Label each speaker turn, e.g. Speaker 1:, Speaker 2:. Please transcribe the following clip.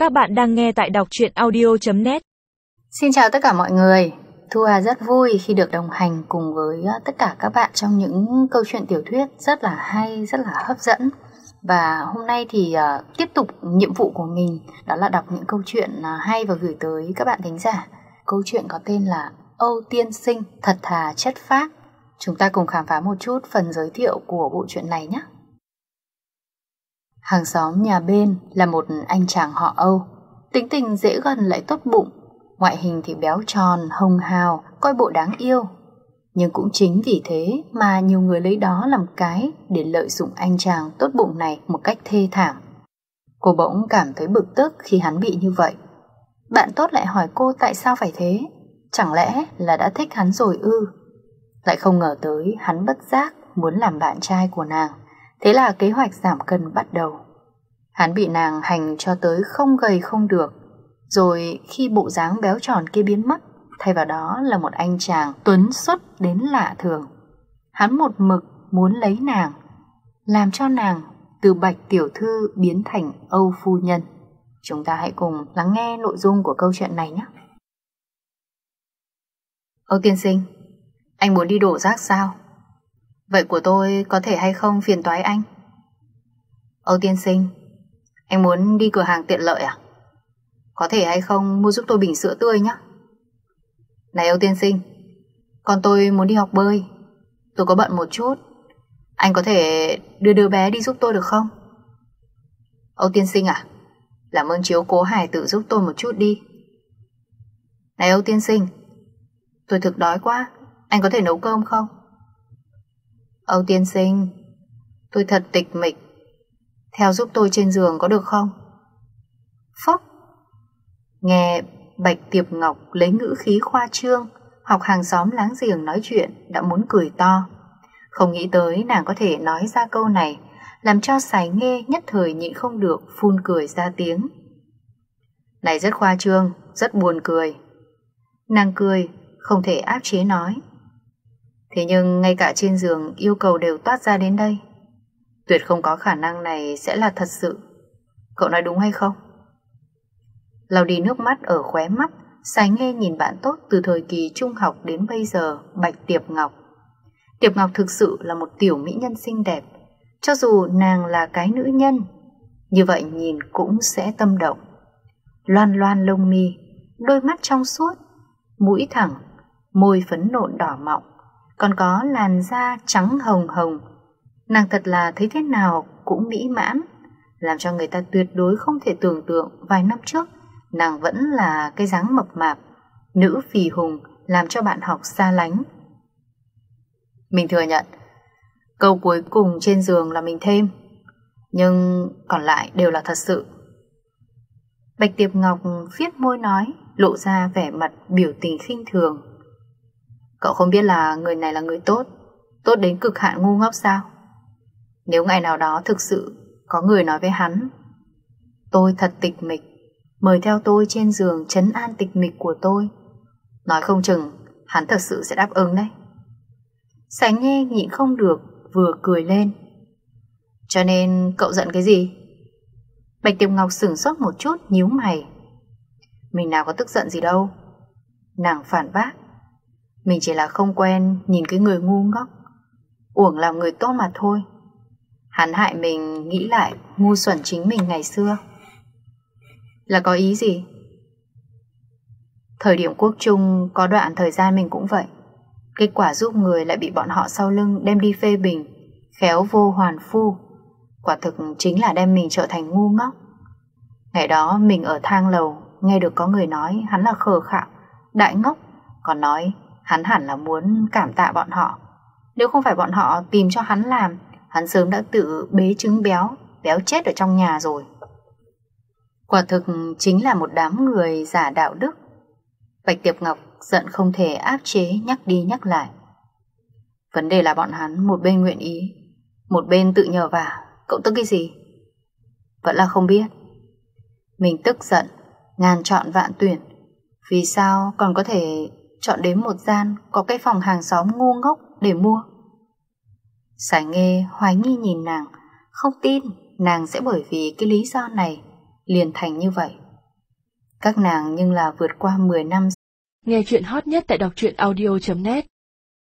Speaker 1: Các bạn đang nghe tại đọc truyện audio.net.
Speaker 2: Xin chào tất cả mọi người. Thu Hà rất vui khi được đồng hành cùng với tất cả các bạn trong những câu chuyện tiểu thuyết rất là hay, rất là hấp dẫn. Và hôm nay thì tiếp tục nhiệm vụ của mình đó là đọc những câu chuyện hay và gửi tới các bạn thính giả. Câu chuyện có tên là Âu Tiên Sinh thật thà chất phác. Chúng ta cùng khám phá một chút phần giới thiệu của bộ truyện này nhé. Hàng xóm nhà bên là một anh chàng họ Âu, tính tình dễ gần lại tốt bụng, ngoại hình thì béo tròn, hồng hào, coi bộ đáng yêu. Nhưng cũng chính vì thế mà nhiều người lấy đó làm cái để lợi dụng anh chàng tốt bụng này một cách thê thảm. Cô bỗng cảm thấy bực tức khi hắn bị như vậy. Bạn tốt lại hỏi cô tại sao phải thế, chẳng lẽ là đã thích hắn rồi ư? Lại không ngờ tới hắn bất giác muốn làm bạn trai của nàng. Thế là kế hoạch giảm cân bắt đầu. Hắn bị nàng hành cho tới không gầy không được. Rồi khi bộ dáng béo tròn kia biến mất, thay vào đó là một anh chàng tuấn xuất đến lạ thường. Hắn một mực muốn lấy nàng, làm cho nàng từ Bạch tiểu thư biến thành Âu phu nhân. Chúng ta hãy cùng lắng nghe nội dung của câu chuyện này nhé. Âu tiên sinh, anh muốn đi đổ rác sao? Vậy của tôi có thể hay không phiền toái anh? Âu tiên sinh, anh muốn đi cửa hàng tiện lợi à? Có thể hay không mua giúp tôi bình sữa tươi nhé. Này Âu tiên sinh, con tôi muốn đi học bơi, tôi có bận một chút, anh có thể đưa đứa bé đi giúp tôi được không? Âu tiên sinh à, làm ơn chiếu cố hải tử giúp tôi một chút đi. Này Âu tiên sinh, tôi thực đói quá, anh có thể nấu cơm không? Âu tiên sinh, tôi thật tịch mịch, theo giúp tôi trên giường có được không? Phốc. Nghe Bạch Tiệp Ngọc lấy ngữ khí khoa trương, học hàng xóm láng giềng nói chuyện đã muốn cười to. Không nghĩ tới nàng có thể nói ra câu này, làm cho Sài Nghê nhất thời nhịn không được phun cười ra tiếng. Này rất khoa trương, rất buồn cười. Nàng cười, không thể áp chế nói. Thế nhưng ngay cả trên giường yêu cầu đều toát ra đến đây. Tuyệt không có khả năng này sẽ là thật sự. Cậu nói đúng hay không? Lau đi nước mắt ở khóe mắt, Sài Nghê nhìn bạn tốt từ thời kỳ trung học đến bây giờ, Bạch Tiệp Ngọc. Tiệp Ngọc thực sự là một tiểu mỹ nhân xinh đẹp. Cho dù nàng là cái nữ nhân, như vậy nhìn cũng sẽ tâm động. Loan loan lông mi, đôi mắt trong suốt, mũi thẳng, môi phấn nộn đỏ mọng, còn có làn da trắng hồng hồng. Nàng thật là thấy thế nào cũng mỹ mãn, làm cho người ta tuyệt đối không thể tưởng tượng vài năm trước nàng vẫn là cái dáng mập mạp, nữ phì hùng làm cho bạn học xa lánh. Mình thừa nhận, câu cuối cùng trên giường là mình thêm, nhưng còn lại đều là thật sự. Bạch Tiệp Ngọc viết môi nói, lộ ra vẻ mặt biểu tình khinh thường. Cậu không biết là người này là người tốt, tốt đến cực hạn ngu ngốc sao? Nếu ngày nào đó thực sự có người nói với hắn, tôi thật tịch mịch, mời theo tôi trên giường trấn an tịch mịch của tôi, nói không chừng hắn thật sự sẽ đáp ứng đấy. Sánh Nghê nhịn không được vừa cười lên. Cho nên cậu giận cái gì? Bạch Tiệp Ngọc sửng sốt một chút, nhíu mày. Mình nào có tức giận gì đâu. Nàng phản bác. Mình chỉ là không quen nhìn cái người ngu ngốc, uổng làm người tốt mà thôi. Hắn hại mình nghĩ lại ngu xuẩn chính mình ngày xưa. Là có ý gì? Thời điểm quốc trung có đoạn thời gian mình cũng vậy. Kết quả giúp người lại bị bọn họ sau lưng đem đi phê bình, khéo vô hoàn phu. Quả thực chính là đem mình trở thành ngu ngốc. Ngày đó mình ở thang lầu nghe được có người nói hắn là khờ khạo, đại ngốc, còn nói hắn hẳn là muốn cảm tạ bọn họ. Nếu không phải bọn họ tìm cho hắn làm, hắn sớm đã tự bế trứng béo, béo chết ở trong nhà rồi. Quả thực chính là một đám người giả đạo đức. Bạch Tiệp Ngọc giận không thể áp chế, nhắc đi nhắc lại. Vấn đề là bọn hắn một bên nguyện ý, một bên tự nhờ vả. Cậu tức cái gì? Vẫn là không biết. Mình tức giận, ngàn chọn vạn tuyển, vì sao còn có thể chọn đến một gian có cái phòng hàng xóm ngu ngốc để mua? Sải Nghê hoài nghi nhìn nàng, không tin nàng sẽ bởi vì cái lý do này liền thành như vậy. Các nàng nhưng là vượt qua 10 năm.
Speaker 1: Nghe chuyện hot nhất tại đọc truyện audio.net